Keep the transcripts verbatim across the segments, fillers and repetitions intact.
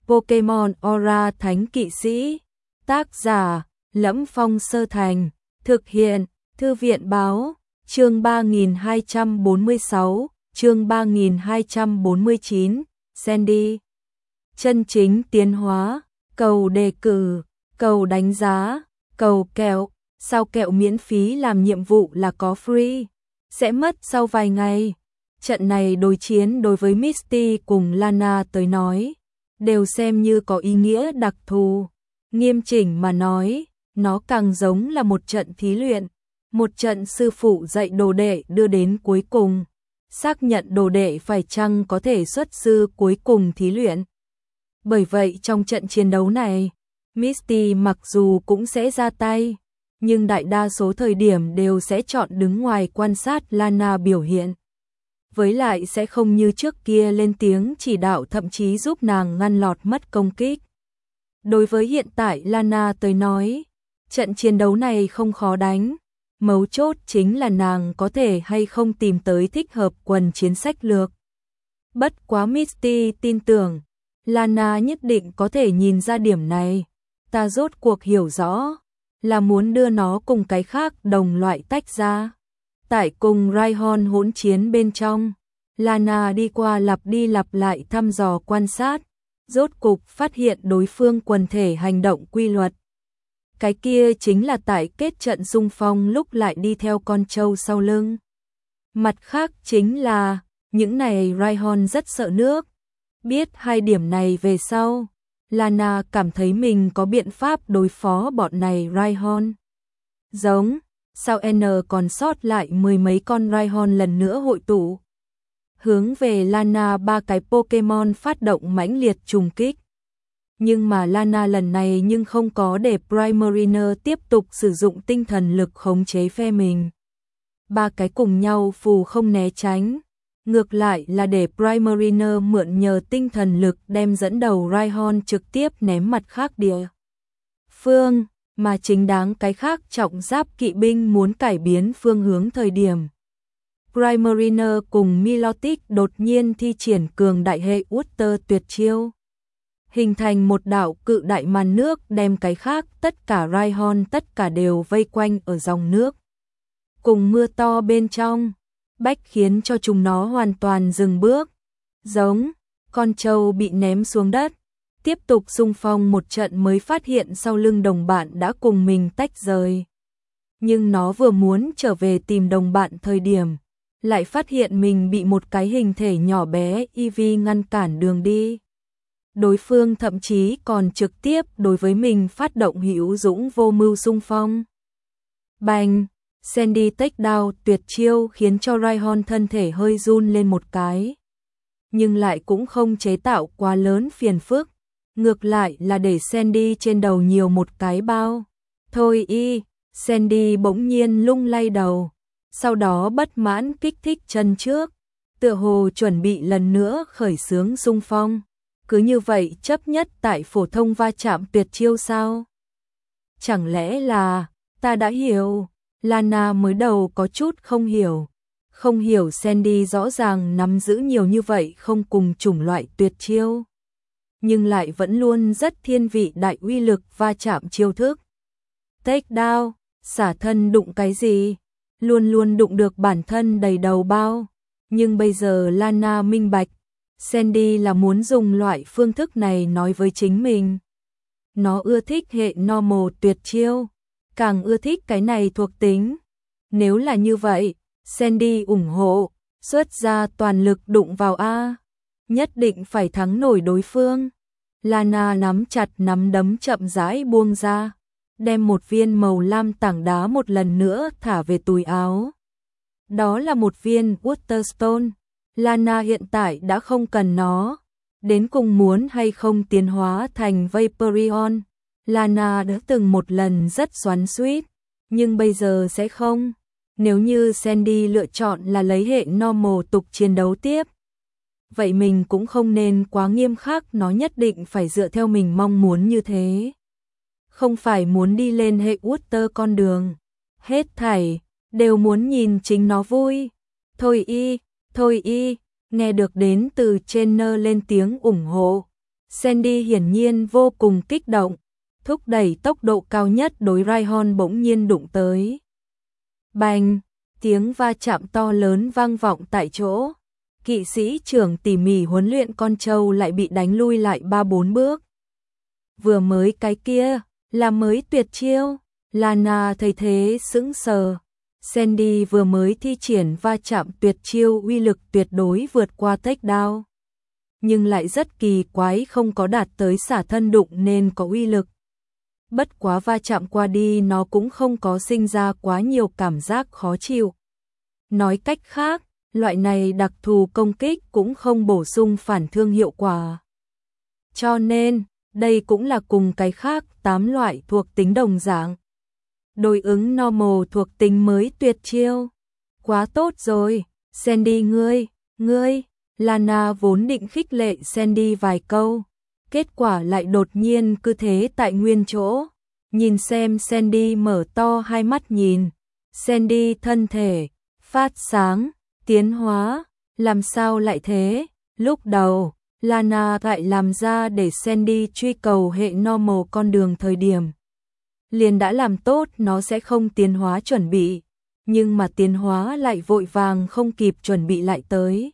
Pokemon Aura Thánh Kỵ Sĩ. Tác giả: Lẫm Phong Sơ Thành. Thực hiện: Thư viện báo. Chương ba nghìn hai trăm bốn mươi sáu, chương ba nghìn hai trăm bốn mươi chín, Sandy. Chân chính tiến hóa, cầu đề cử, cầu đánh giá, cầu kẹo, sao kẹo miễn phí làm nhiệm vụ là có free, sẽ mất sau vài ngày. Trận này đối chiến đối với Misty cùng Lana tới nói, đều xem như có ý nghĩa đặc thù. Nghiêm chỉnh mà nói, nó càng giống là một trận thí luyện, một trận sư phụ dạy đồ đệ đưa đến cuối cùng, xác nhận đồ đệ phải chăng có thể xuất sư cuối cùng thí luyện. Bởi vậy trong trận chiến đấu này, Misty mặc dù cũng sẽ ra tay, nhưng đại đa số thời điểm đều sẽ chọn đứng ngoài quan sát Lana biểu hiện. Với lại sẽ không như trước kia lên tiếng chỉ đạo, thậm chí giúp nàng ngăn lọt mất công kích. Đối với hiện tại Lana tới nói, trận chiến đấu này không khó đánh, mấu chốt chính là nàng có thể hay không tìm tới thích hợp quần chiến sách lược. Bất quá Misty tin tưởng, Lana nhất định có thể nhìn ra điểm này, ta rốt cuộc hiểu rõ, là muốn đưa nó cùng cái khác đồng loại tách ra. Tại cùng Rhyhorn hỗn chiến bên trong, Lana đi qua lặp đi lặp lại thăm dò quan sát, rốt cục phát hiện đối phương quần thể hành động quy luật. Cái kia chính là tại kết trận xung phong lúc lại đi theo con trâu sau lưng. Mặt khác chính là, những này Rhyhorn rất sợ nước. Biết hai điểm này về sau, Lana cảm thấy mình có biện pháp đối phó bọn này Rhyhorn. Giống, sao N còn sót lại mười mấy con Rhyhorn lần nữa hội tụ, hướng về Lana ba cái Pokemon phát động mãnh liệt trùng kích. Nhưng mà Lana lần này nhưng không có để Primarina tiếp tục sử dụng tinh thần lực khống chế phe mình. Ba cái cùng nhau phù không né tránh, ngược lại là để Primarina mượn nhờ tinh thần lực đem dẫn đầu Rhyhorn trực tiếp ném mặt khác địa phương, mà chính đáng cái khác trọng giáp kỵ binh muốn cải biến phương hướng thời điểm. Primarina cùng Milotic đột nhiên thi triển cường đại hệ Water tuyệt chiêu, hình thành một đạo cự đại màn nước đem cái khác tất cả Rhyhorn tất cả đều vây quanh ở dòng nước. Cùng mưa to bên trong, bách khiến cho chúng nó hoàn toàn dừng bước. Giống, con trâu bị ném xuống đất, tiếp tục xung phong một trận mới phát hiện sau lưng đồng bạn đã cùng mình tách rời. Nhưng nó vừa muốn trở về tìm đồng bạn thời điểm, lại phát hiện mình bị một cái hình thể nhỏ bé Eevee ngăn cản đường đi. Đối phương thậm chí còn trực tiếp đối với mình phát động hữu dũng vô mưu xung phong. Bành, Sandy takedown tuyệt chiêu khiến cho Rhyhorn thân thể hơi run lên một cái, nhưng lại cũng không chế tạo quá lớn phiền phức, ngược lại là để Sandy trên đầu nhiều một cái bao. Thôi y, Sandy bỗng nhiên lung lay đầu, sau đó bất mãn kích thích chân trước, tựa hồ chuẩn bị lần nữa khởi xướng xung phong. Cứ như vậy chấp nhất tại phổ thông va chạm tuyệt chiêu sao? Chẳng lẽ là, ta đã hiểu. Lana mới đầu có chút không hiểu, không hiểu Sandy rõ ràng nắm giữ nhiều như vậy không cùng chủng loại tuyệt chiêu, nhưng lại vẫn luôn rất thiên vị đại uy lực va chạm chiêu thức. Take down, xả thân đụng cái gì, luôn luôn đụng được bản thân đầy đầu bao, nhưng bây giờ Lana minh bạch, Sandy là muốn dùng loại phương thức này nói với chính mình. Nó ưa thích hệ normal tuyệt chiêu, càng ưa thích cái này thuộc tính. Nếu là như vậy, Sandy ủng hộ, xuất ra toàn lực đụng vào A, nhất định phải thắng nổi đối phương. Lana nắm chặt nắm đấm chậm rãi buông ra, đem một viên màu lam tảng đá một lần nữa thả về túi áo. Đó là một viên Waterstone. Lana hiện tại đã không cần nó, đến cùng muốn hay không tiến hóa thành Vaporeon. Lana đã từng một lần rất xoắn xuýt, nhưng bây giờ sẽ không. Nếu như Sandy lựa chọn là lấy hệ normal tục chiến đấu tiếp, vậy mình cũng không nên quá nghiêm khắc, nó nhất định phải dựa theo mình mong muốn như thế. Không phải muốn đi lên hệ Water con đường. Hết thảy, đều muốn nhìn chính nó vui. Thôi y, thôi y, nghe được đến từ trainer lên tiếng ủng hộ. Sandy hiển nhiên vô cùng kích động, thúc đẩy tốc độ cao nhất đối Rhyhorn bỗng nhiên đụng tới. Bành, tiếng va chạm to lớn vang vọng tại chỗ. Kỵ sĩ trưởng tỉ mỉ huấn luyện con trâu lại bị đánh lui lại ba bốn bước. Vừa mới cái kia, là mới tuyệt chiêu. Lana thấy thế sững sờ. Sandy vừa mới thi triển va chạm tuyệt chiêu uy lực tuyệt đối vượt qua takedown. Nhưng lại rất kỳ quái không có đạt tới xả thân đụng nên có uy lực. Bất quá va chạm qua đi nó cũng không có sinh ra quá nhiều cảm giác khó chịu. Nói cách khác, loại này đặc thù công kích cũng không bổ sung phản thương hiệu quả. Cho nên, đây cũng là cùng cái khác tám loại thuộc tính đồng dạng. Đối ứng normal thuộc tính mới tuyệt chiêu. Quá tốt rồi, Sandy ngươi, ngươi, Lana vốn định khích lệ Sandy vài câu. Kết quả lại đột nhiên cứ thế tại nguyên chỗ. Nhìn xem Sandy mở to hai mắt nhìn. Sandy thân thể, phát sáng, tiến hóa, làm sao lại thế? Lúc đầu, Lana lại làm ra để Sandy truy cầu hệ normal con đường thời điểm. Liền đã làm tốt nó sẽ không tiến hóa chuẩn bị, nhưng mà tiến hóa lại vội vàng không kịp chuẩn bị lại tới.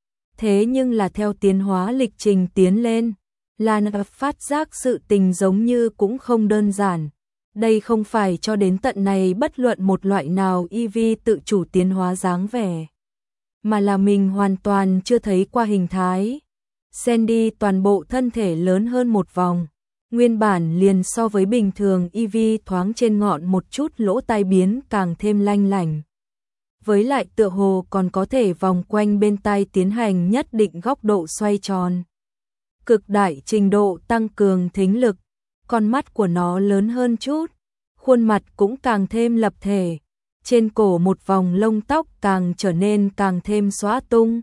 Thế nhưng là theo tiến hóa lịch trình tiến lên, Lana phát giác sự tình giống như cũng không đơn giản. Đây không phải cho đến tận này bất luận một loại nào e vê tự chủ tiến hóa dáng vẻ, mà là mình hoàn toàn chưa thấy qua hình thái. Sandy toàn bộ thân thể lớn hơn một vòng, nguyên bản liền so với bình thường e vê thoáng trên ngọn một chút lỗ tai biến càng thêm lanh lảnh. Với lại tựa hồ còn có thể vòng quanh bên tai tiến hành nhất định góc độ xoay tròn. Cực đại trình độ tăng cường thính lực, con mắt của nó lớn hơn chút, khuôn mặt cũng càng thêm lập thể, trên cổ một vòng lông tóc càng trở nên càng thêm xóa tung.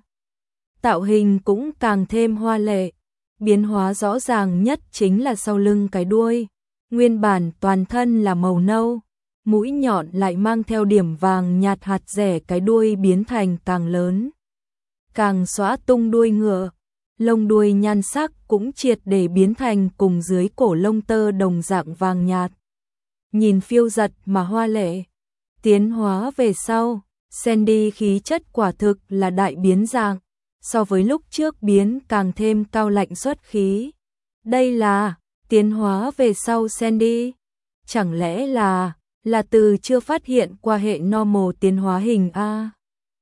Tạo hình cũng càng thêm hoa lệ, biến hóa rõ ràng nhất chính là sau lưng cái đuôi, nguyên bản toàn thân là màu nâu, mũi nhọn lại mang theo điểm vàng nhạt hạt rẻ, cái đuôi biến thành càng lớn, càng xóa tung đuôi ngựa, lông đuôi nhan sắc cũng triệt để biến thành cùng dưới cổ lông tơ đồng dạng vàng nhạt. Nhìn phiêu giật mà hoa lệ. Tiến hóa về sau, Sandy khí chất quả thực là đại biến dạng, so với lúc trước biến càng thêm cao lạnh xuất khí. Đây là tiến hóa về sau Sandy. Chẳng lẽ là là từ chưa phát hiện qua hệ normal tiến hóa hình A?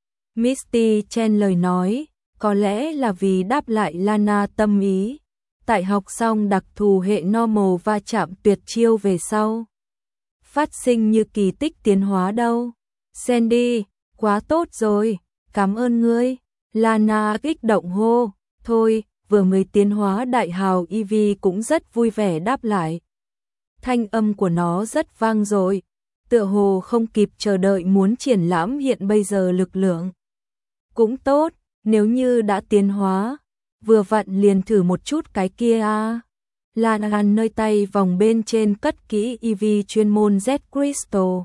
Misty chen lời nói, có lẽ là vì đáp lại Lana tâm ý. Tại học xong đặc thù hệ normal va chạm tuyệt chiêu về sau, phát sinh như kỳ tích tiến hóa đâu. Sandy, quá tốt rồi, cảm ơn ngươi. Lana kích động hô, thôi, vừa mới tiến hóa đại hào e vê cũng rất vui vẻ đáp lại. Thanh âm của nó rất vang dội, tựa hồ không kịp chờ đợi muốn triển lãm hiện bây giờ lực lượng. Cũng tốt, nếu như đã tiến hóa, vừa vặn liền thử một chút cái kia a. Lana nơi tay vòng bên trên cất kỹ e vê chuyên môn Z Crystal.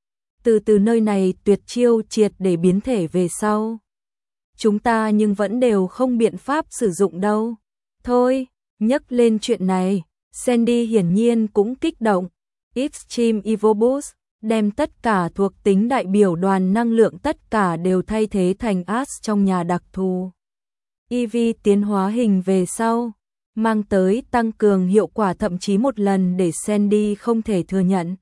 Từ từ nơi này tuyệt chiêu triệt để biến thể về sau. Chúng ta nhưng vẫn đều không biện pháp sử dụng đâu. Thôi, nhắc lên chuyện này, Sandy hiển nhiên cũng kích động. Extreme Evo Boost, đem tất cả thuộc tính đại biểu đoàn năng lượng tất cả đều thay thế thành As trong nhà đặc thù. e vê tiến hóa hình về sau, mang tới tăng cường hiệu quả thậm chí một lần để Sandy không thể thừa nhận.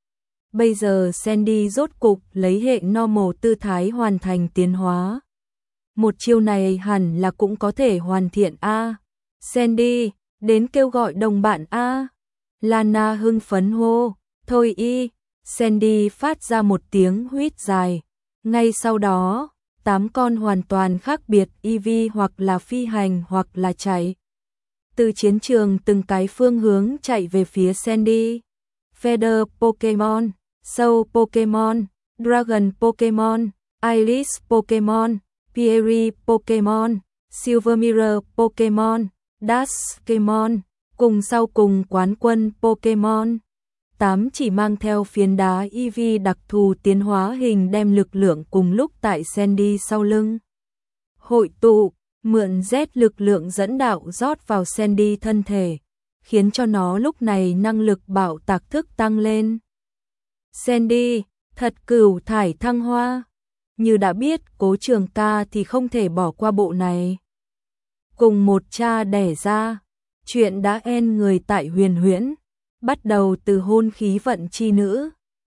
Bây giờ Sandy rốt cục lấy hệ normal tư thái hoàn thành tiến hóa. Một chiêu này hẳn là cũng có thể hoàn thiện a. Sandy, đến kêu gọi đồng bạn a. Lana hưng phấn hô, thôi y. Sandy phát ra một tiếng huýt dài. Ngay sau đó, tám con hoàn toàn khác biệt e vê hoặc là phi hành hoặc là chạy. Từ chiến trường từng cái phương hướng chạy về phía Sandy. Feather Pokemon, Soul Pokemon, Dragon Pokemon, Iris Pokemon, Fairy Pokemon, Silver Mirror Pokemon, Dash Pokemon, cùng sau cùng quán quân Pokemon. Tám chỉ mang theo phiến đá e vê đặc thù tiến hóa hình đem lực lượng cùng lúc tại Sandy sau lưng hội tụ, mượn Z lực lượng dẫn đạo rót vào Sandy thân thể, khiến cho nó lúc này năng lực bạo tạc thức tăng lên. Sandy, thật cửu thải thăng hoa. Như đã biết Cố Trường Ca thì không thể bỏ qua bộ này. Cùng một cha đẻ ra, chuyện đã en người tại Huyền Huyễn, bắt đầu từ hôn khí vận chi nữ,